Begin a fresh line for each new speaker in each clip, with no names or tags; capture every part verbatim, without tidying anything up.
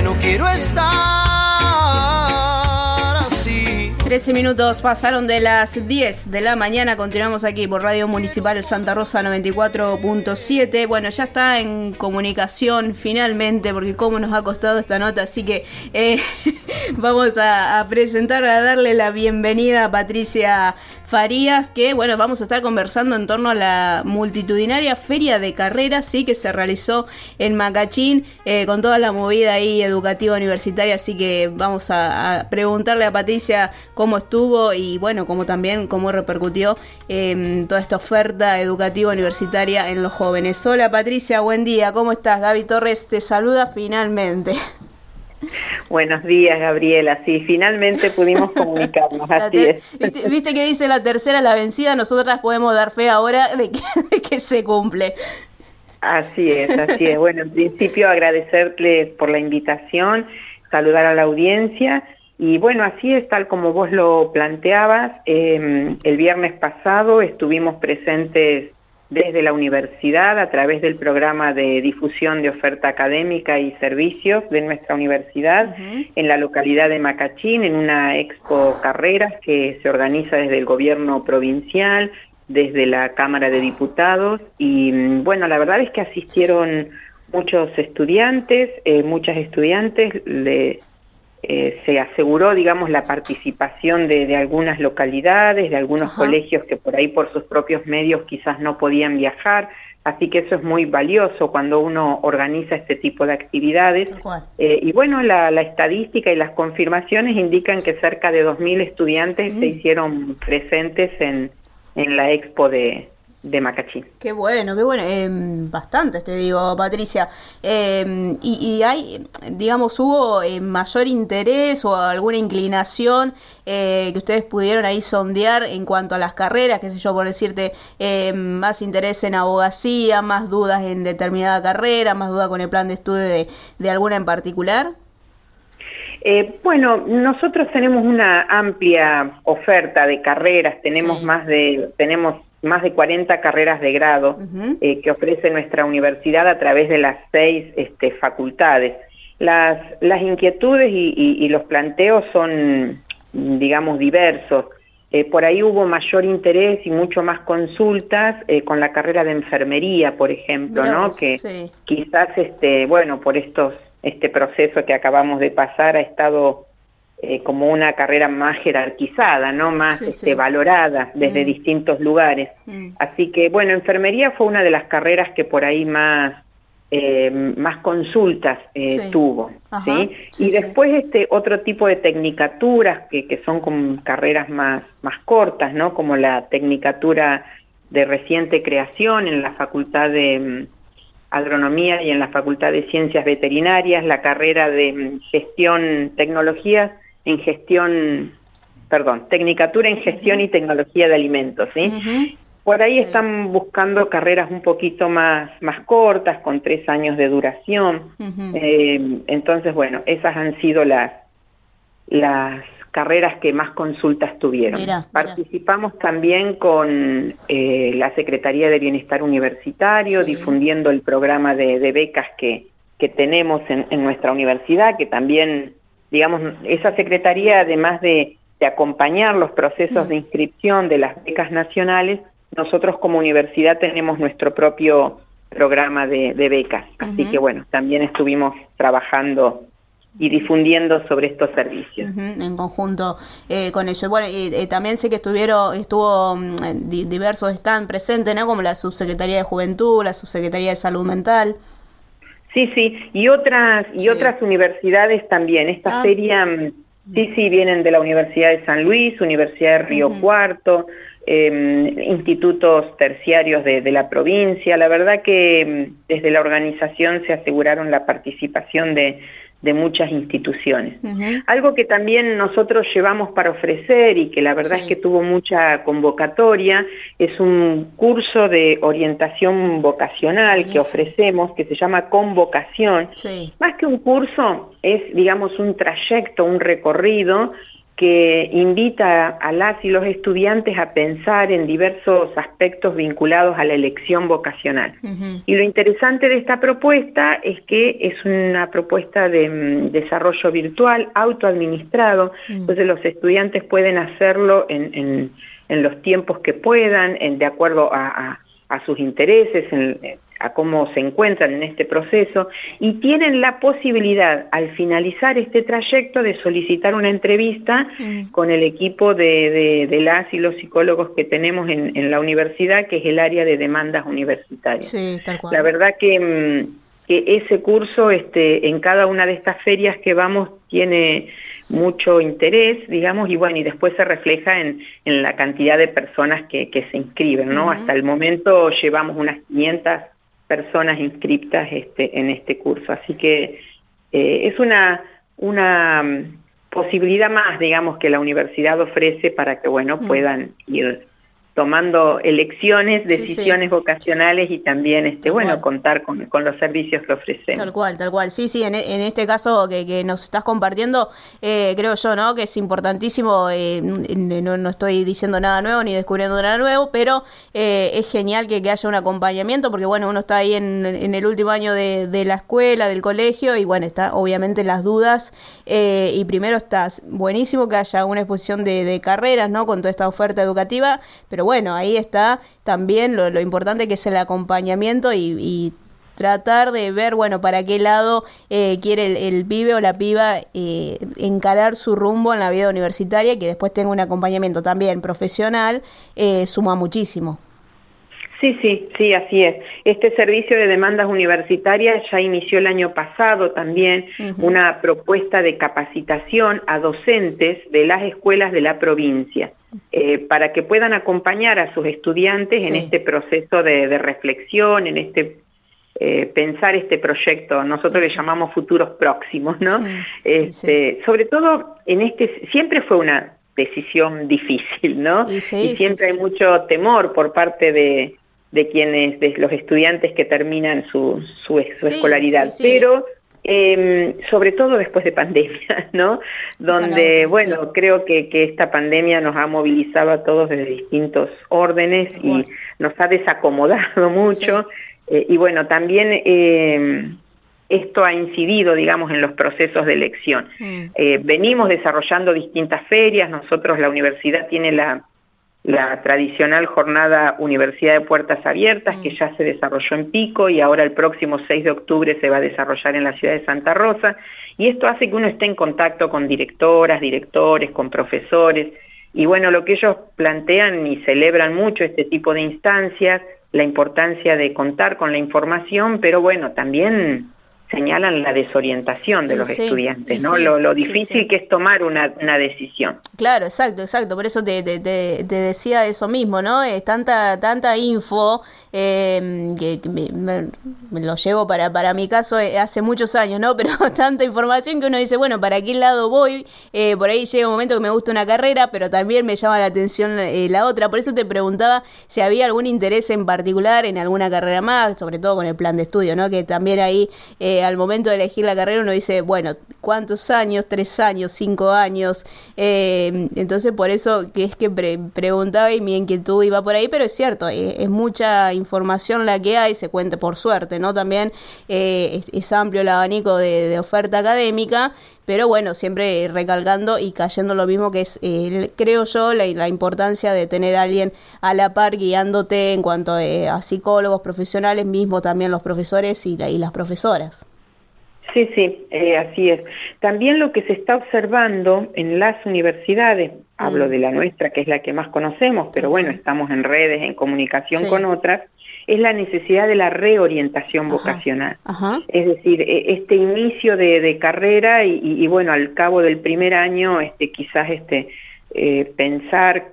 no quiero estar así.
trece minutos pasaron de las diez de la mañana. Continuamos aquí por Radio Municipal Santa Rosa noventa y cuatro punto siete. Bueno, ya está en comunicación finalmente, porque cómo nos ha costado esta nota, así que eh, vamos a, a presentar, a darle la bienvenida a Patricia Farías, que bueno, vamos a estar conversando en torno a la multitudinaria feria de carreras, sí, que se realizó en Macachín, eh, con toda la movida ahí educativa universitaria, así que vamos a, a preguntarle a Patricia cómo estuvo y bueno, cómo también cómo repercutió eh, toda esta oferta educativa universitaria en los jóvenes. Hola Patricia, buen día, ¿cómo estás? Gaby Torres te saluda finalmente.
Buenos días, Gabriela. Sí, finalmente pudimos comunicarnos, así
ter-
es.
¿Viste, viste que dice la tercera la vencida? Nosotras podemos dar fe ahora de que, de que se cumple.
Así es, así es. Bueno, en principio agradecerles por la invitación, saludar a la audiencia y bueno, así es, tal como vos lo planteabas, eh, el viernes pasado estuvimos presentes desde la universidad a través del programa de difusión de oferta académica y servicios de nuestra universidad, uh-huh, en la localidad de Macachín, en una expo carreras que se organiza desde el gobierno provincial, desde la Cámara de Diputados y bueno, la verdad es que asistieron muchos estudiantes, eh, muchas estudiantes, le, eh, se aseguró, digamos, la participación de, de algunas localidades, de algunos Ajá. colegios que por ahí por sus propios medios quizás no podían viajar, así que eso es muy valioso cuando uno organiza este tipo de actividades. Eh, y bueno, la, la estadística y las confirmaciones indican que cerca de dos mil estudiantes mm. se hicieron presentes en, en la expo de... de Macachín.
Qué bueno, qué bueno, eh, bastantes te digo, Patricia. Eh, y, y hay, digamos, ¿hubo eh, mayor interés o alguna inclinación eh, que ustedes pudieron ahí sondear en cuanto a las carreras, qué sé yo, por decirte, eh, más interés en abogacía, más dudas en determinada carrera, más dudas con el plan de estudio de, de alguna en particular?
Eh, bueno, nosotros tenemos una amplia oferta de carreras, tenemos sí. más de, tenemos más de cuarenta carreras de grado uh-huh. eh, que ofrece nuestra universidad a través de las seis este, facultades. Las, las inquietudes y, y, y los planteos son, digamos, diversos. Eh, por ahí hubo mayor interés y mucho más consultas eh, con la carrera de enfermería, por ejemplo, Mirá ¿no? Vos, que sí. quizás, este, bueno, por estos este proceso que acabamos de pasar ha estado Eh, como una carrera más jerarquizada, ¿no? Más sí, este, sí. valorada desde mm. distintos lugares. Mm. Así que, bueno, enfermería fue una de las carreras que por ahí más, eh, más consultas eh, sí. tuvo, Ajá. ¿sí? sí y sí. después este otro tipo de tecnicaturas que, que son como carreras más, más cortas, ¿no? Como la tecnicatura de reciente creación en la Facultad de um, Agronomía y en la Facultad de Ciencias Veterinarias, la carrera de um, Gestión Tecnologías, en gestión, perdón, tecnicatura en gestión uh-huh. y tecnología de alimentos, ¿sí? Uh-huh. Por ahí sí. están buscando carreras un poquito más, más cortas, con tres años de duración. Uh-huh. Eh, entonces, bueno, esas han sido las, las carreras que más consultas tuvieron. Mira, Participamos mira. también con eh, la Secretaría de Bienestar Universitario, sí. difundiendo el programa de, de becas que, que tenemos en, en nuestra universidad, que también, digamos, esa secretaría, además de, de acompañar los procesos mm. de inscripción de las becas nacionales, nosotros como universidad tenemos nuestro propio programa de, de becas. Así uh-huh. que, bueno, también estuvimos trabajando y difundiendo sobre estos servicios.
Uh-huh, en conjunto eh, con ellos. Bueno, y eh, también sé que estuvieron, estuvo um, di, diversos están presentes, ¿no? Como la Subsecretaría de Juventud, la Subsecretaría de Salud Mental.
Sí, sí, y otras y sí. otras universidades también. Esta ah. feria, sí, sí, vienen de la Universidad de San Luis, Universidad de Río uh-huh. Cuarto, eh, institutos terciarios de, de la provincia. La verdad que desde la organización se aseguraron la participación de de muchas instituciones. Uh-huh. Algo que también nosotros llevamos para ofrecer y que la verdad sí. es que tuvo mucha convocatoria, es un curso de orientación vocacional Buenísimo. que ofrecemos, que se llama Convocación. Sí. Más que un curso, es, digamos, un trayecto, un recorrido que invita a las y los estudiantes a pensar en diversos aspectos vinculados a la elección vocacional. Uh-huh. Y lo interesante de esta propuesta es que es una propuesta de um, desarrollo virtual, autoadministrado, uh-huh. Entonces los estudiantes pueden hacerlo en, en, en los tiempos que puedan, en, de acuerdo a, a, a sus intereses, en, a cómo se encuentran en este proceso, y tienen la posibilidad, al finalizar este trayecto, de solicitar una entrevista mm. con el equipo de, de, de las y los psicólogos que tenemos en, en la universidad, que es el área de demandas universitarias.
Sí, tal cual.
La verdad que, que ese curso, este, en cada una de estas ferias que vamos, tiene mucho interés, digamos, y bueno, y después se refleja en, en la cantidad de personas que, que se inscriben, ¿no? Uh-huh. Hasta el momento llevamos unas quinientas personas inscriptas este, en este curso, así que eh, es una una um, posibilidad más, digamos, que la universidad ofrece para que, bueno, mm. puedan ir tomando elecciones, decisiones sí, sí. vocacionales y también, este, bueno, cual. contar con, con los servicios que ofrecemos.
Tal cual, tal cual. Sí, sí, en, en este caso que, que nos estás compartiendo, eh, creo yo, ¿no?, que es importantísimo, eh, no, no estoy diciendo nada nuevo ni descubriendo nada nuevo, pero eh, es genial que, que haya un acompañamiento, porque, bueno, uno está ahí en, en el último año de, de la escuela, del colegio, y, bueno, está obviamente las dudas, eh, y primero está buenísimo que haya una exposición de, de carreras, ¿no?, con toda esta oferta educativa, pero bueno, ahí está también lo, lo importante que es el acompañamiento y, y tratar de ver, bueno, para qué lado eh, quiere el, el pibe o la piba eh, encarar su rumbo en la vida universitaria, y que después tenga un acompañamiento también profesional, eh, suma muchísimo.
Sí, sí, sí, así es. Este servicio de demandas universitarias ya inició el año pasado también uh-huh. una propuesta de capacitación a docentes de las escuelas de la provincia, eh, para que puedan acompañar a sus estudiantes sí. en este proceso de, de reflexión, en este eh, pensar este proyecto. Nosotros sí. le llamamos futuros próximos, ¿no? Sí. Este, sí. Sobre todo en este, siempre fue una decisión difícil, ¿no? Y, sí, y siempre sí, sí. hay mucho temor por parte de de quienes, de los estudiantes que terminan su, su, su sí, escolaridad, sí, sí. pero eh, sobre todo después de pandemia, ¿no? Donde, bueno, sí. creo que, que esta pandemia nos ha movilizado a todos desde distintos órdenes bueno. y nos ha desacomodado mucho, sí. eh, y bueno, también eh, esto ha incidido, digamos, en los procesos de elección. Mm. Eh, venimos desarrollando distintas ferias, nosotros, la universidad tiene la la tradicional jornada Universidad de Puertas Abiertas, mm. que ya se desarrolló en Pico, y ahora el próximo seis de octubre se va a desarrollar en la ciudad de Santa Rosa, y esto hace que uno esté en contacto con directoras, directores, con profesores, y bueno, lo que ellos plantean y celebran mucho este tipo de instancias, la importancia de contar con la información, pero bueno, también señalan la desorientación de los sí, estudiantes, ¿no? Sí, lo, lo difícil sí, sí. que es tomar una, una decisión.
Claro, exacto, exacto. Por eso te, te, te, te decía eso mismo, ¿no? Es tanta tanta info eh, que, que me, me, me lo llevo para para mi caso hace muchos años, ¿no? Pero tanta información que uno dice, bueno, ¿para qué lado voy? Eh, por ahí llega un momento que me gusta una carrera, pero también me llama la atención eh, la otra. Por eso te preguntaba si había algún interés en particular en alguna carrera más, sobre todo con el plan de estudio, ¿no? Que también ahí eh, al momento de elegir la carrera uno dice, bueno, ¿cuántos años? ¿Tres años? ¿Cinco años? Eh, entonces por eso que es que pre- preguntaba y mi inquietud iba por ahí, pero es cierto, eh, es mucha información la que hay, se cuenta por suerte, ¿no? También eh, es, es amplio el abanico de, de oferta académica, pero bueno, siempre recalcando y cayendo lo mismo que es, eh, creo yo, la, la importancia de tener a alguien a la par guiándote en cuanto eh, a psicólogos profesionales, mismo también los profesores y, la, y las profesoras.
Sí, sí, eh, así es. También lo que se está observando en las universidades, mm. hablo de la nuestra, que es la que más conocemos, pero bueno, estamos en redes, en comunicación sí. con otras, es la necesidad de la reorientación Ajá. vocacional. Ajá. Es decir, este inicio de, de carrera y, y, y bueno, al cabo del primer año, este, quizás este eh, pensar,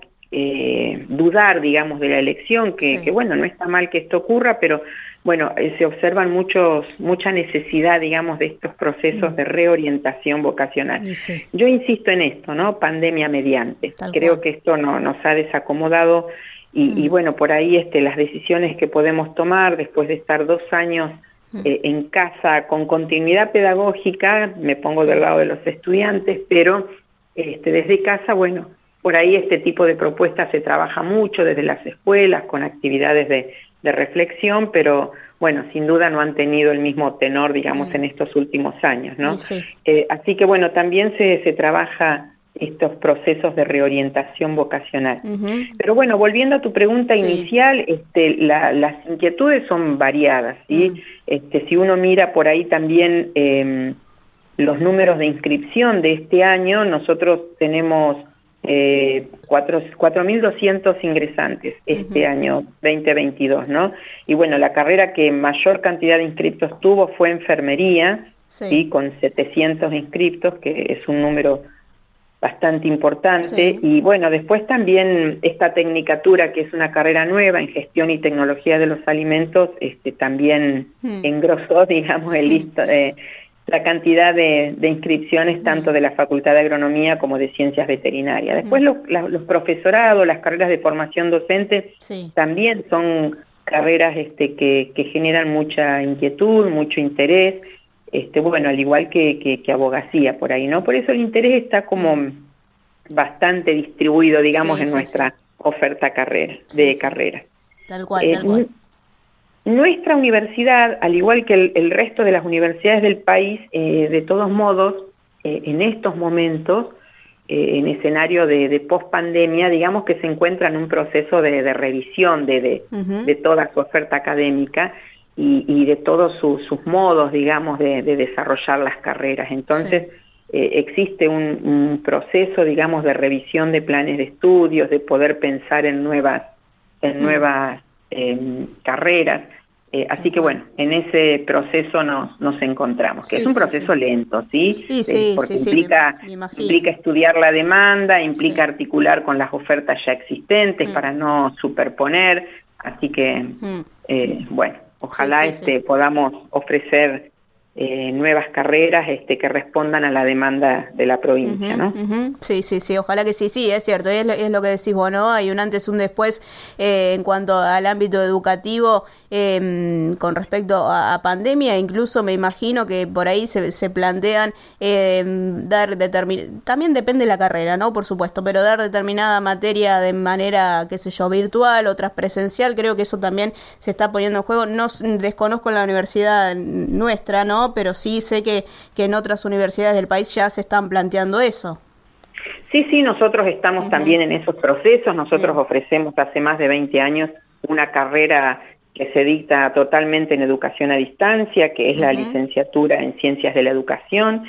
eh, dudar, digamos, de la elección, que, sí. que bueno, no está mal que esto ocurra, pero bueno, eh, se observan muchos mucha necesidad, digamos, de estos procesos mm. de reorientación vocacional. Sí. Yo insisto en esto, ¿no? Pandemia mediante. Tal Creo cual. que esto no, nos ha desacomodado y, mm. y bueno, por ahí este, las decisiones que podemos tomar después de estar dos años mm. eh, en casa con continuidad pedagógica, me pongo del lado de los estudiantes, pero este, desde casa, bueno, por ahí este tipo de propuestas se trabaja mucho desde las escuelas, con actividades de, de reflexión, pero bueno, sin duda no han tenido el mismo tenor, digamos, mm. en estos últimos años, ¿no? Sí. Eh, así que bueno, también se, se trabaja estos procesos de reorientación vocacional. Uh-huh. Pero bueno, volviendo a tu pregunta sí. inicial, este, la, las inquietudes son variadas, ¿sí? Uh-huh. Este, si uno mira por ahí también eh, los números de inscripción de este año, nosotros tenemos eh, cuatro mil doscientos ingresantes este uh-huh. año veinte veintidós, ¿no? Y bueno, la carrera que mayor cantidad de inscriptos tuvo fue enfermería, sí. ¿sí? Con setecientos inscriptos, que es un número bastante importante, sí. y bueno, después también esta tecnicatura, que es una carrera nueva en gestión y tecnología de los alimentos, este también mm. engrosó, digamos, el listo, eh, la cantidad de, de inscripciones tanto de la Facultad de Agronomía como de Ciencias Veterinarias. Después mm. los, la, los profesorados, las carreras de formación docente, sí. también son carreras este, que, que generan mucha inquietud, mucho interés, Este, bueno, al igual que, que, que abogacía por ahí, ¿no? Por eso el interés está como bastante distribuido, digamos, sí, en sí, nuestra sí. oferta carrera, sí, de sí. carrera.
Tal cual, eh, tal cual.
Nuestra universidad, al igual que el, el resto de las universidades del país, eh, de todos modos, eh, en estos momentos, eh, en escenario de, de post-pandemia, digamos que se encuentra en un proceso de, de revisión de, de, uh-huh. de toda su oferta académica, Y, y de todos su, sus modos, digamos, de, de desarrollar las carreras. Entonces, sí. eh, existe un, un proceso, digamos, de revisión de planes de estudios, de poder pensar en nuevas, en mm. nuevas eh, carreras. Eh, así que, bueno, en ese proceso nos, nos encontramos, que sí, es un sí, proceso sí. lento, ¿sí?
Sí, sí,
eh, porque
sí,
implica,
sí, me, me
implica estudiar la demanda, implica sí. articular con las ofertas ya existentes mm. para no superponer. Así que, mm. eh, bueno. Ojalá sí, sí, este, sí. podamos ofrecer eh, nuevas carreras este, que respondan a la demanda de la provincia,
uh-huh,
¿no?
Uh-huh. Sí, sí, sí, ojalá que sí, sí, es cierto, es lo, es lo que decís vos, ¿no? Hay un antes, un después eh, en cuanto al ámbito educativo eh, con respecto a, a pandemia, incluso me imagino que por ahí se, se plantean eh, dar determin... también depende de la carrera, ¿no? Por supuesto, pero dar determinada materia de manera, qué sé yo, virtual, otras presencial, creo que eso también se está poniendo en juego. No desconozco en la universidad nuestra, ¿no? Pero sí sé que, que en otras universidades del país ya se están planteando eso.
Sí, sí, nosotros estamos uh-huh. también en esos procesos. Nosotros Bien. ofrecemos hace más de veinte años una carrera que se dicta totalmente en educación a distancia, que es uh-huh. la licenciatura en Ciencias de la Educación.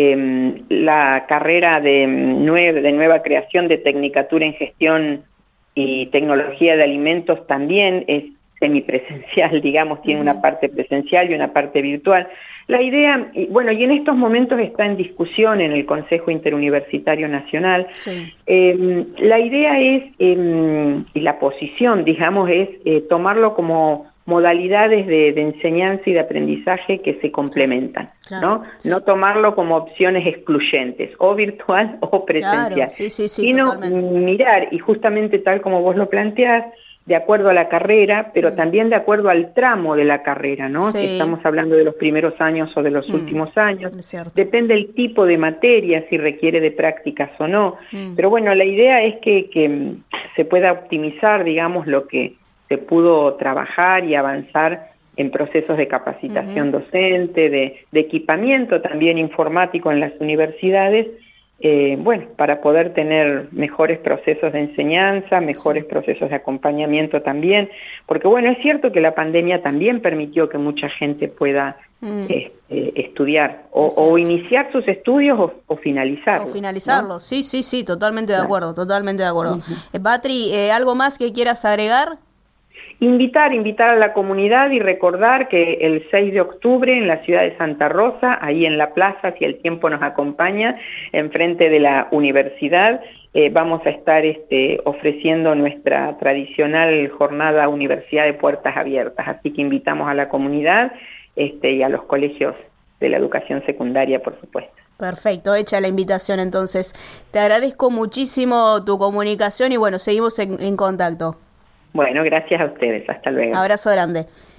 Eh, la carrera de, nueve, de nueva creación de Tecnicatura en Gestión y Tecnología de Alimentos también es semipresencial, digamos, tiene uh-huh. una parte presencial y una parte virtual. La idea, y bueno, y en estos momentos está en discusión en el Consejo Interuniversitario Nacional, sí. eh, la idea es, eh, y la posición, digamos, es eh, tomarlo como modalidades de, de enseñanza y de aprendizaje que se complementan, claro, ¿no? Sí. No tomarlo como opciones excluyentes, o virtual o presencial,
claro, sí, sí, sí,
sino
totalmente.
mirar, y justamente tal como vos lo planteás, de acuerdo a la carrera, pero mm. también de acuerdo al tramo de la carrera, ¿no?
Sí.
Si estamos hablando de los primeros años o de los mm. últimos años. Depende el tipo de materia, si requiere de prácticas o no. Mm. Pero bueno, la idea es que, que se pueda optimizar, digamos, lo que se pudo trabajar y avanzar en procesos de capacitación mm-hmm. docente, de, de equipamiento también informático en las universidades, Eh, bueno, para poder tener mejores procesos de enseñanza, mejores sí. procesos de acompañamiento también, porque bueno, es cierto que la pandemia también permitió que mucha gente pueda mm. eh, eh, estudiar o, o iniciar sus estudios o, o finalizarlos.
O finalizarlos, ¿no? sí, sí, sí, totalmente de
claro.
acuerdo, totalmente de acuerdo.
Uh-huh.
Eh, Patri, eh, ¿algo más que quieras agregar?
Invitar, invitar a la comunidad y recordar que el seis de octubre en la ciudad de Santa Rosa, ahí en la plaza, si el tiempo nos acompaña, enfrente de la universidad, eh, vamos a estar este, ofreciendo nuestra tradicional jornada Universidad de Puertas Abiertas. Así que invitamos a la comunidad este, y a los colegios de la educación secundaria, por supuesto.
Perfecto, hecha la invitación entonces. Te agradezco muchísimo tu comunicación y bueno, seguimos en, en contacto.
Bueno, gracias a ustedes. Hasta luego.
Abrazo grande.